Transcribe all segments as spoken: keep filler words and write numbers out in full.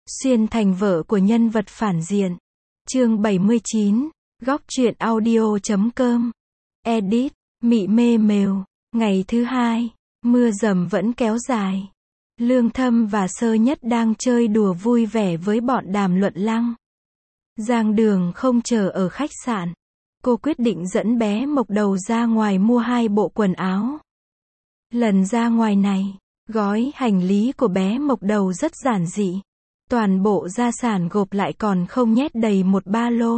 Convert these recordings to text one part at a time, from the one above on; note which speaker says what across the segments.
Speaker 1: Xuyên thành vợ của nhân vật phản diện. Chương bảy mươi chín, góc truyện audio chấm com. Edit, Mị Mê Mèo. Ngày thứ hai, mưa dầm vẫn kéo dài. Lương Thâm và Sơ Nhất đang chơi đùa vui vẻ với bọn Đàm Luận Lăng. Giang Đường không chờ ở khách sạn. Cô quyết định dẫn bé Mộc Đầu ra ngoài mua hai bộ quần áo. Lần ra ngoài này, gói hành lý của bé Mộc Đầu rất giản dị. Toàn bộ gia sản gộp lại còn không nhét đầy một ba lô.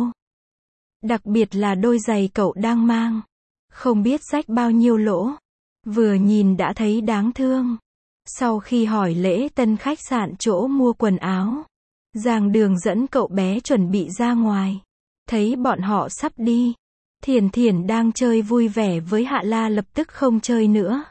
Speaker 1: Đặc biệt là đôi giày cậu đang mang. Không biết rách bao nhiêu lỗ. Vừa nhìn đã thấy đáng thương. Sau khi hỏi lễ tân khách sạn chỗ mua quần áo, Giang Đường dẫn cậu bé chuẩn bị ra ngoài. Thấy bọn họ sắp đi. Thiển Thiển đang chơi vui vẻ với Hạ La lập tức không chơi nữa.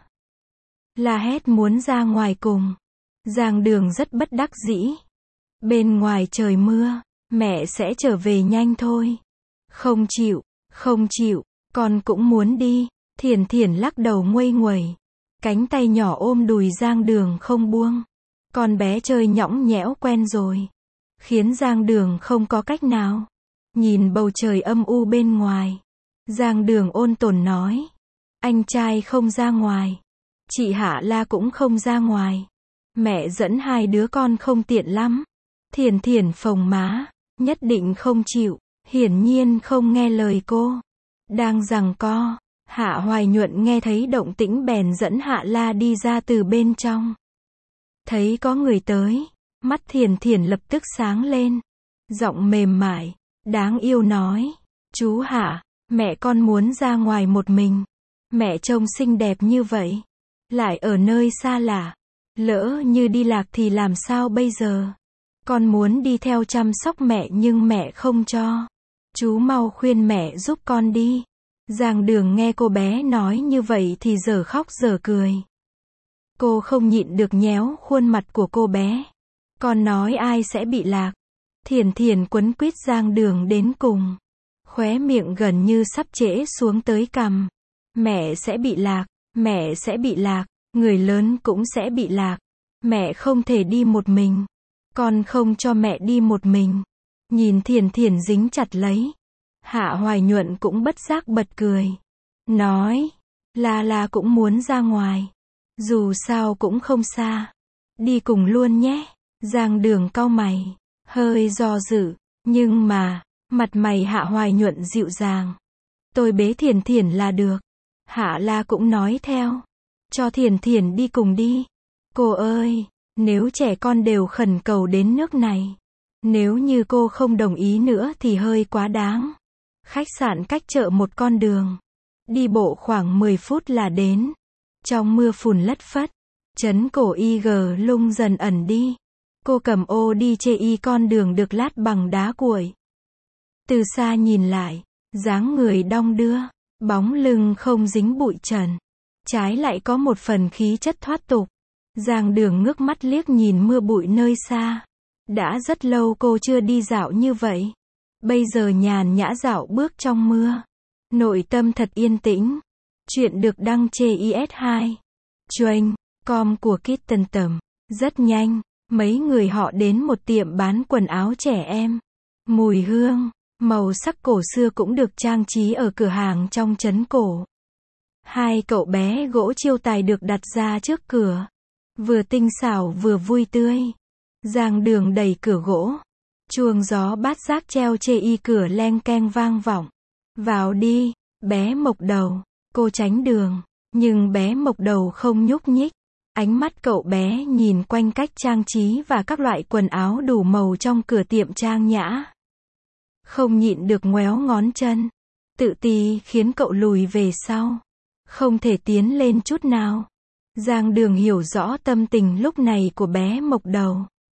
Speaker 1: La hét muốn ra ngoài cùng. Giang Đường rất bất đắc dĩ. Bên ngoài trời mưa, mẹ sẽ trở về nhanh thôi. Không chịu, không chịu, con cũng muốn đi. Thiển Thiển lắc đầu nguây nguẩy. Cánh tay nhỏ ôm đùi Giang Đường không buông. Con bé chơi nhõng nhẽo quen rồi. Khiến Giang Đường không có cách nào. Nhìn bầu trời âm u bên ngoài. Giang Đường ôn tồn nói. Anh trai không ra ngoài. Chị Hạ La cũng không ra ngoài. Mẹ dẫn hai đứa con không tiện lắm. Thiển Thiển phồng má. Nhất định không chịu. Hiển nhiên không nghe lời cô. Đang giằng co. Hạ Hoài Nhuận nghe thấy động tĩnh bèn dẫn Hạ La đi ra từ bên trong. Thấy có người tới. Mắt Thiển Thiển lập tức sáng lên. Giọng mềm mại, đáng yêu nói. Chú Hạ, mẹ con muốn ra ngoài một mình. Mẹ trông xinh đẹp như vậy. Lại ở nơi xa lạ. Lỡ như đi lạc thì làm sao bây giờ? Con muốn đi theo chăm sóc mẹ nhưng mẹ không cho. Chú mau khuyên mẹ giúp con đi. Giang Đường nghe cô bé nói như vậy thì dở khóc dở cười. Cô không nhịn được nhéo khuôn mặt của cô bé. Con nói ai sẽ bị lạc? Thiển Thiển quấn quýt Giang Đường đến cùng. Khóe miệng gần như sắp trễ xuống tới cằm. Mẹ sẽ bị lạc, mẹ sẽ bị lạc, người lớn cũng sẽ bị lạc. Mẹ không thể đi một mình. Con không cho mẹ đi một mình. Nhìn Thiển Thiển dính chặt lấy. Hạ Hoài Nhuận cũng bất giác bật cười. Nói, La La cũng muốn ra ngoài. Dù sao cũng không xa. Đi cùng luôn nhé. Giang Đường cau mày. Hơi do dự. Nhưng mà, mặt mày Hạ Hoài Nhuận dịu dàng. Tôi bế Thiển Thiển là được. Hạ La cũng nói theo. Cho Thiển Thiển đi cùng đi. Cô ơi, nếu trẻ con đều khẩn cầu đến nước này. Nếu như cô không đồng ý nữa thì hơi quá đáng. Khách sạn cách chợ một con đường. Đi bộ khoảng mười phút là đến. Trong mưa phùn lất phất. Trấn cổ i giê lung dần ẩn đi. Cô cầm ô đi chê y con đường được lát bằng đá cuội. Từ xa nhìn lại, dáng người đong đưa, bóng lưng không dính bụi trần. Trái lại có một phần khí chất thoát tục. Giang Đường ngước mắt liếc nhìn mưa bụi nơi xa. Đã rất lâu cô chưa đi dạo như vậy. Bây giờ nhàn nhã dạo bước trong mưa. Nội tâm thật yên tĩnh. Chuyện được đăng trên i ét hai. Train, com của Kitten Tầm. Rất nhanh, mấy người họ đến một tiệm bán quần áo trẻ em. Mùi hương, màu sắc cổ xưa cũng được trang trí ở cửa hàng trong trấn cổ. Hai cậu bé gỗ chiêu tài được đặt ra trước cửa. Vừa tinh xảo vừa vui tươi. Giang Đường đẩy cửa gỗ. Chuông gió bát giác treo chê y cửa leng keng vang vọng. Vào đi, bé Mộc Đầu. Cô tránh đường. Nhưng bé Mộc Đầu không nhúc nhích. Ánh mắt cậu bé nhìn quanh cách trang trí và các loại quần áo đủ màu trong cửa tiệm trang nhã. Không nhịn được ngoéo ngón chân. Tự ti khiến cậu lùi về sau. Không thể tiến lên chút nào. Giang Đường hiểu rõ tâm tình lúc này của bé Mộc Đầu.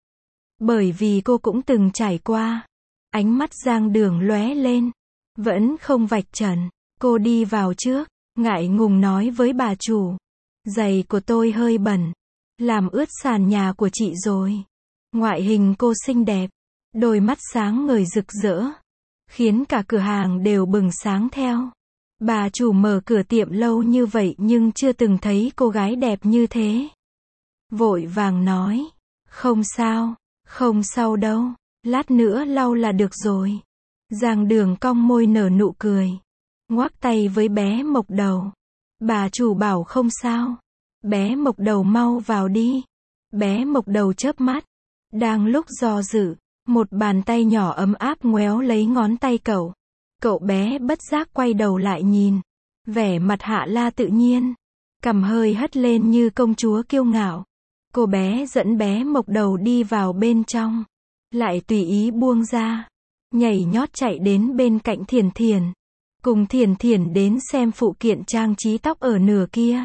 Speaker 1: Bởi vì cô cũng từng trải qua. Ánh mắt Giang Đường lóe lên. Vẫn không vạch trần. Cô đi vào trước. Ngại ngùng nói với bà chủ. Giày của tôi hơi bẩn. Làm ướt sàn nhà của chị rồi. Ngoại hình cô xinh đẹp. Đôi mắt sáng ngời rực rỡ. Khiến cả cửa hàng đều bừng sáng theo. Bà chủ mở cửa tiệm lâu như vậy nhưng chưa từng thấy cô gái đẹp như thế. Vội vàng nói. Không sao. Không sao đâu, lát nữa lau là được rồi. Giang Đường cong môi nở nụ cười. Ngoắc tay với bé Mộc Đầu. Bà chủ bảo không sao. Bé Mộc Đầu mau vào đi. Bé Mộc Đầu chớp mắt. Đang lúc do dự, một bàn tay nhỏ ấm áp ngoéo lấy ngón tay cậu. Cậu bé bất giác quay đầu lại nhìn. Vẻ mặt Hạ La tự nhiên. Cằm hơi hất lên như công chúa kiêu ngạo. Cô bé dẫn bé Mộc Đầu đi vào bên trong. Lại tùy ý buông ra. Nhảy nhót chạy đến bên cạnh Thiền Thiền. Cùng Thiền Thiền đến xem phụ kiện trang trí tóc ở nửa kia.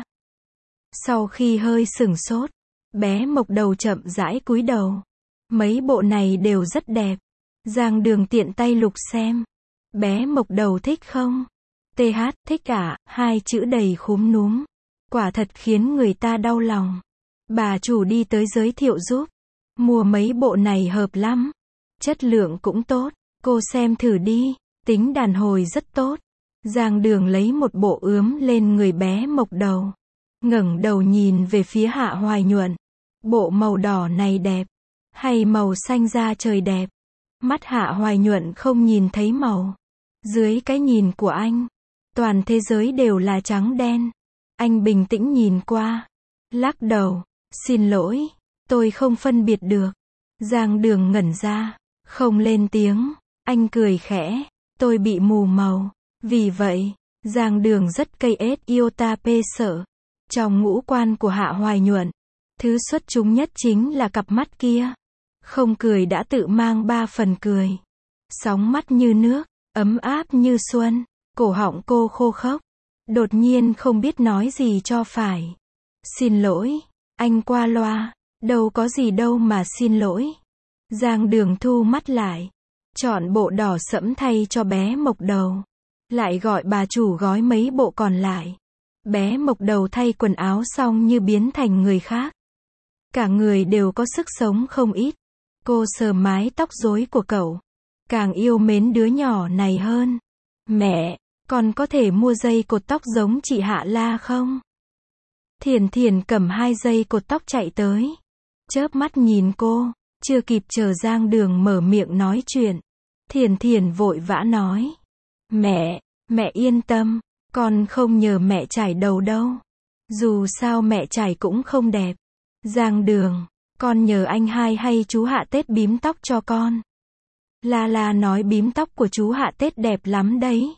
Speaker 1: Sau khi hơi sửng sốt, bé Mộc Đầu chậm rãi cúi đầu. Mấy bộ này đều rất đẹp. Giang Đường tiện tay lục xem. Bé Mộc Đầu thích không? tê hát, thích ạ, hai chữ đầy khúm núm. Quả thật khiến người ta đau lòng. Bà chủ đi tới giới thiệu giúp. Mua mấy bộ này hợp lắm. Chất lượng cũng tốt. Cô xem thử đi. Tính đàn hồi rất tốt. Giang Đường lấy một bộ ướm lên người bé Mộc Đầu. Ngẩng đầu nhìn về phía Hạ Hoài Nhuận. Bộ màu đỏ này đẹp. Hay màu xanh da trời đẹp. Mắt Hạ Hoài Nhuận không nhìn thấy màu. Dưới cái nhìn của anh, toàn thế giới đều là trắng đen. Anh bình tĩnh nhìn qua. Lắc đầu. Xin lỗi. Tôi không phân biệt được. Giang Đường ngẩn ra. Không lên tiếng. Anh cười khẽ. Tôi bị mù màu. Vì vậy, Giang Đường rất cây ết iota pê sợ. Trong ngũ quan của Hạ Hoài Nhuận, thứ xuất chúng nhất chính là cặp mắt kia. Không cười đã tự mang ba phần cười. Sóng mắt như nước, ấm áp như xuân. Cổ họng cô khô khốc. Đột nhiên không biết nói gì cho phải. Xin lỗi, anh qua loa. Đâu có gì đâu mà xin lỗi. Giang Đường thu mắt lại. Chọn bộ đỏ sẫm thay cho bé Mộc Đầu. Lại gọi bà chủ gói mấy bộ còn lại. Bé Mộc Đầu thay quần áo xong như biến thành người khác. Cả người đều có sức sống không ít. Cô sờ mái tóc rối của cậu. Càng yêu mến đứa nhỏ này hơn. Mẹ, con có thể mua dây cột tóc giống chị Hạ La không? Thiền Thiền cầm hai dây cột tóc chạy tới. Chớp mắt nhìn cô. Chưa kịp chờ Giang Đường mở miệng nói chuyện. Thiền Thiền vội vã nói. Mẹ, mẹ yên tâm. Con không nhờ mẹ chải đầu đâu. Dù sao mẹ chải cũng không đẹp. Giang Đường, con nhờ anh hai hay chú Hạ Tết bím tóc cho con. La La nói bím tóc của chú Hạ Tết đẹp lắm đấy.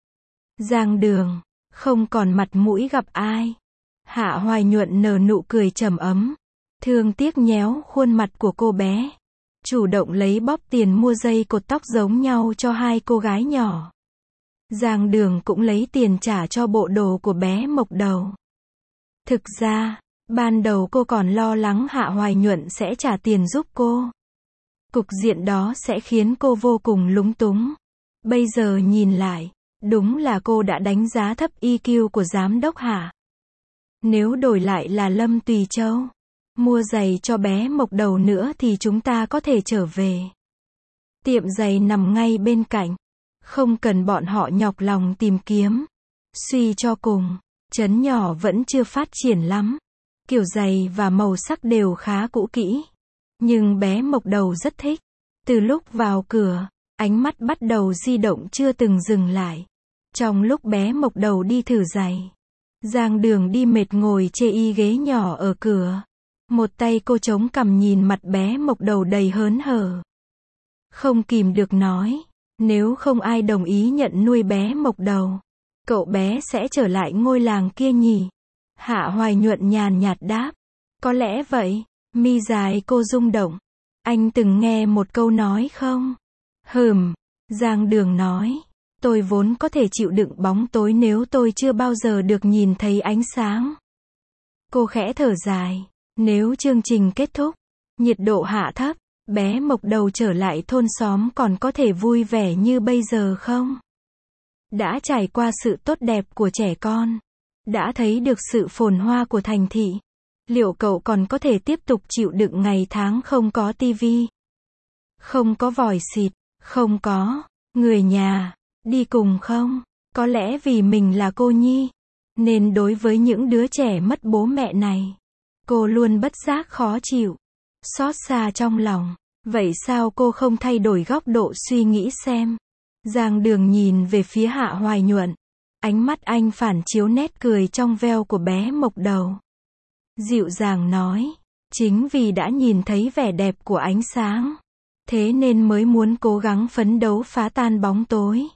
Speaker 1: Giang Đường, không còn mặt mũi gặp ai. Hạ Hoài Nhuận nở nụ cười trầm ấm. Thương tiếc nhéo khuôn mặt của cô bé. Chủ động lấy bóp tiền mua dây cột tóc giống nhau cho hai cô gái nhỏ. Giang Đường cũng lấy tiền trả cho bộ đồ của bé Mộc Đầu. Thực ra, ban đầu cô còn lo lắng Hạ Hoài Nhuận sẽ trả tiền giúp cô. Cục diện đó sẽ khiến cô vô cùng lúng túng. Bây giờ nhìn lại, đúng là cô đã đánh giá thấp i kiu của giám đốc Hạ. Nếu đổi lại là Lâm Tùy Châu, mua giày cho bé Mộc Đầu nữa thì chúng ta có thể trở về. Tiệm giày nằm ngay bên cạnh. Không cần bọn họ nhọc lòng tìm kiếm. Suy cho cùng, trấn nhỏ vẫn chưa phát triển lắm. Kiểu giày và màu sắc đều khá cũ kỹ. Nhưng bé Mộc Đầu rất thích. Từ lúc vào cửa, ánh mắt bắt đầu di động chưa từng dừng lại. Trong lúc bé Mộc Đầu đi thử giày, Giang Đường đi mệt ngồi chê y ghế nhỏ ở cửa. Một tay cô chống cằm nhìn mặt bé Mộc Đầu đầy hớn hở. Không kìm được nói. Nếu không ai đồng ý nhận nuôi bé Mộc Đầu, cậu bé sẽ trở lại ngôi làng kia nhỉ? Hạ Hoài Nhuận nhàn nhạt đáp. Có lẽ vậy. Mi dài cô rung động. Anh từng nghe một câu nói không? Hừm. Giang Đường nói. Tôi vốn có thể chịu đựng bóng tối nếu tôi chưa bao giờ được nhìn thấy ánh sáng. Cô khẽ thở dài. Nếu chương trình kết thúc, nhiệt độ hạ thấp, bé Mộc Đầu trở lại thôn xóm còn có thể vui vẻ như bây giờ không? Đã trải qua sự tốt đẹp của trẻ con, đã thấy được sự phồn hoa của thành thị, liệu cậu còn có thể tiếp tục chịu đựng ngày tháng không có tivi, không có vòi xịt, không có người nhà đi cùng không? Có lẽ vì mình là cô nhi, nên đối với những đứa trẻ mất bố mẹ này, cô luôn bất giác khó chịu, xót xa trong lòng. Vậy sao cô không thay đổi góc độ suy nghĩ xem? Giang Đường nhìn về phía Hạ Hoài Nhuận. Ánh mắt anh phản chiếu nét cười trong veo của bé Mộc Đầu. Dịu dàng nói, chính vì đã nhìn thấy vẻ đẹp của ánh sáng, thế nên mới muốn cố gắng phấn đấu phá tan bóng tối.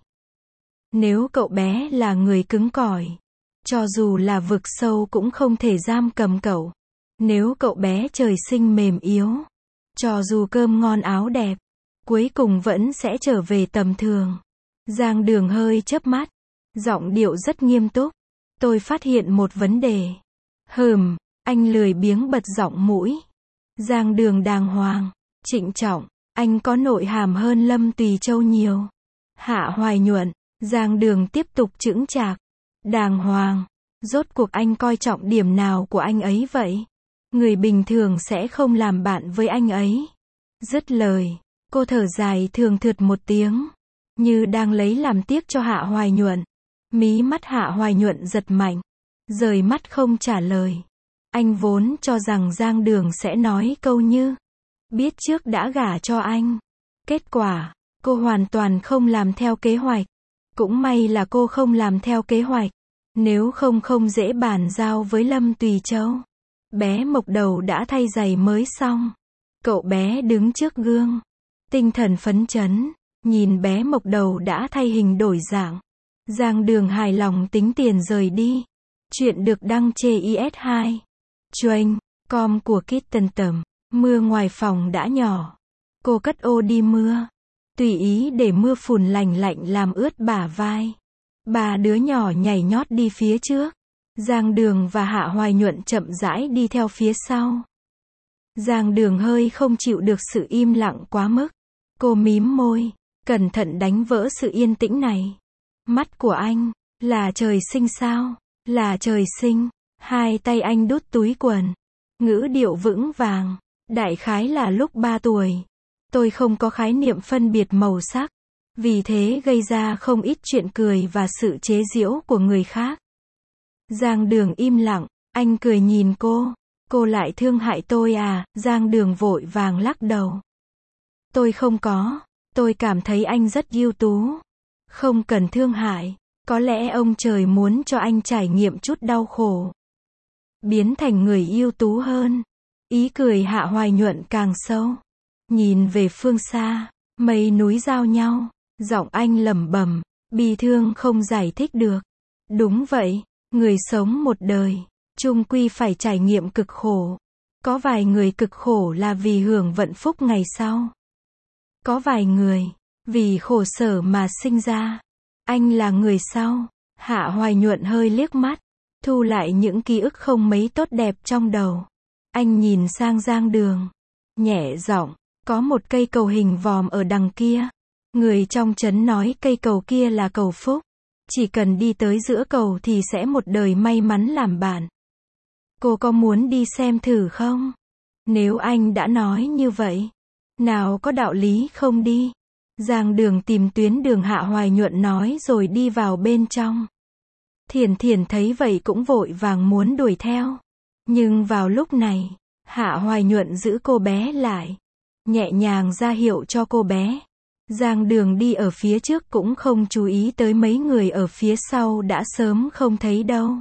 Speaker 1: Nếu cậu bé là người cứng cỏi, cho dù là vực sâu cũng không thể giam cầm cậu. Nếu cậu bé trời sinh mềm yếu, cho dù cơm ngon áo đẹp, cuối cùng vẫn sẽ trở về tầm thường. Giang Đường hơi chớp mắt, giọng điệu rất nghiêm túc. Tôi phát hiện một vấn đề. Hừm, anh lười biếng bật giọng mũi. Giang Đường đàng hoàng, trịnh trọng, anh có nội hàm hơn Lâm Tùy Châu nhiều. Hạ Hoài Nhuận, Giang Đường tiếp tục chững chạc. Đàng hoàng, rốt cuộc anh coi trọng điểm nào của anh ấy vậy? Người bình thường sẽ không làm bạn với anh ấy. Dứt lời, cô thở dài thường thượt một tiếng, như đang lấy làm tiếc cho Hạ Hoài Nhuận. Mí mắt Hạ Hoài Nhuận giật mạnh, rời mắt không trả lời. Anh vốn cho rằng Giang Đường sẽ nói câu như, biết trước đã gả cho anh. Kết quả, cô hoàn toàn không làm theo kế hoạch. Cũng may là cô không làm theo kế hoạch. Nếu không không dễ bàn giao với Lâm Tùy Châu. Bé Mộc Đầu đã thay giày mới xong. Cậu bé đứng trước gương, tinh thần phấn chấn, nhìn bé Mộc Đầu đã thay hình đổi dạng. Giang Đường hài lòng tính tiền rời đi. Chuyện được đăng trên i ét hai. Chuyên, com của Kitten Tầm. Mưa ngoài phòng đã nhỏ. Cô cất ô đi mưa. Tùy ý để mưa phùn lành lạnh làm ướt bả vai. Ba đứa nhỏ nhảy nhót đi phía trước. Giang Đường và Hạ Hoài Nhuận chậm rãi đi theo phía sau. Giang Đường hơi không chịu được sự im lặng quá mức. Cô mím môi, cẩn thận đánh vỡ sự yên tĩnh này. Mắt của anh, là trời sinh sao? Là trời sinh. Hai tay anh đút túi quần. Ngữ điệu vững vàng. Đại khái là lúc ba tuổi. Tôi không có khái niệm phân biệt màu sắc. Vì thế gây ra không ít chuyện cười và sự chế giễu của người khác. Giang Đường im lặng, anh cười nhìn cô. Cô lại thương hại tôi à? Giang Đường vội vàng lắc đầu. Tôi không có, tôi cảm thấy anh rất ưu tú. Không cần thương hại, có lẽ ông trời muốn cho anh trải nghiệm chút đau khổ. Biến thành người ưu tú hơn. Ý cười Hạ Hoài Nhuận càng sâu. Nhìn về phương xa, mây núi giao nhau, giọng anh lẩm bẩm, bi thương không giải thích được. Đúng vậy, người sống một đời, chung quy phải trải nghiệm cực khổ. Có vài người cực khổ là vì hưởng vận phúc ngày sau. Có vài người, vì khổ sở mà sinh ra. Anh là người sau. Hạ Hoài Nhuận hơi liếc mắt, thu lại những ký ức không mấy tốt đẹp trong đầu. Anh nhìn sang Giang Đường, nhẹ giọng, có một cây cầu hình vòm ở đằng kia. Người trong trấn nói cây cầu kia là cầu phúc. Chỉ cần đi tới giữa cầu thì sẽ một đời may mắn làm bạn. Cô có muốn đi xem thử không? Nếu anh đã nói như vậy, nào có đạo lý không đi. Giang Đường tìm tuyến đường Hạ Hoài Nhuận nói rồi đi vào bên trong. Thiển Thiển thấy vậy cũng vội vàng muốn đuổi theo. Nhưng vào lúc này, Hạ Hoài Nhuận giữ cô bé lại, nhẹ nhàng ra hiệu cho cô bé. Giang Đường đi ở phía trước cũng không chú ý tới mấy người ở phía sau đã sớm không thấy đâu.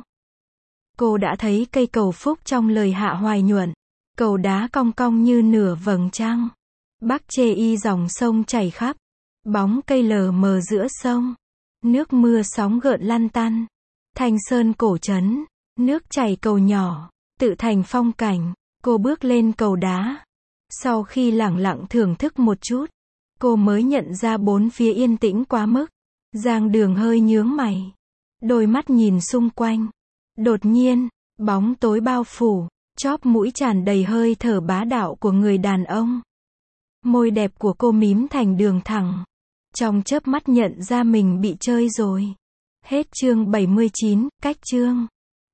Speaker 1: Cô đã thấy cây cầu phúc trong lời Hạ Hoài Nhuận. Cầu đá cong cong như nửa vầng trăng. Bắc chê y dòng sông chảy khắp. Bóng cây lờ mờ giữa sông. Nước mưa sóng gợn lăn tăn. Thanh sơn cổ trấn. Nước chảy cầu nhỏ. Tự thành phong cảnh. Cô bước lên cầu đá. Sau khi lẳng lặng thưởng thức một chút, cô mới nhận ra bốn phía yên tĩnh quá mức. Giang Đường hơi nhướng mày. Đôi mắt nhìn xung quanh. Đột nhiên, bóng tối bao phủ. Chóp mũi tràn đầy hơi thở bá đạo của người đàn ông. Môi đẹp của cô mím thành đường thẳng. Trong chớp mắt nhận ra mình bị chơi rồi. Hết chương bảy mươi chín, cách chương.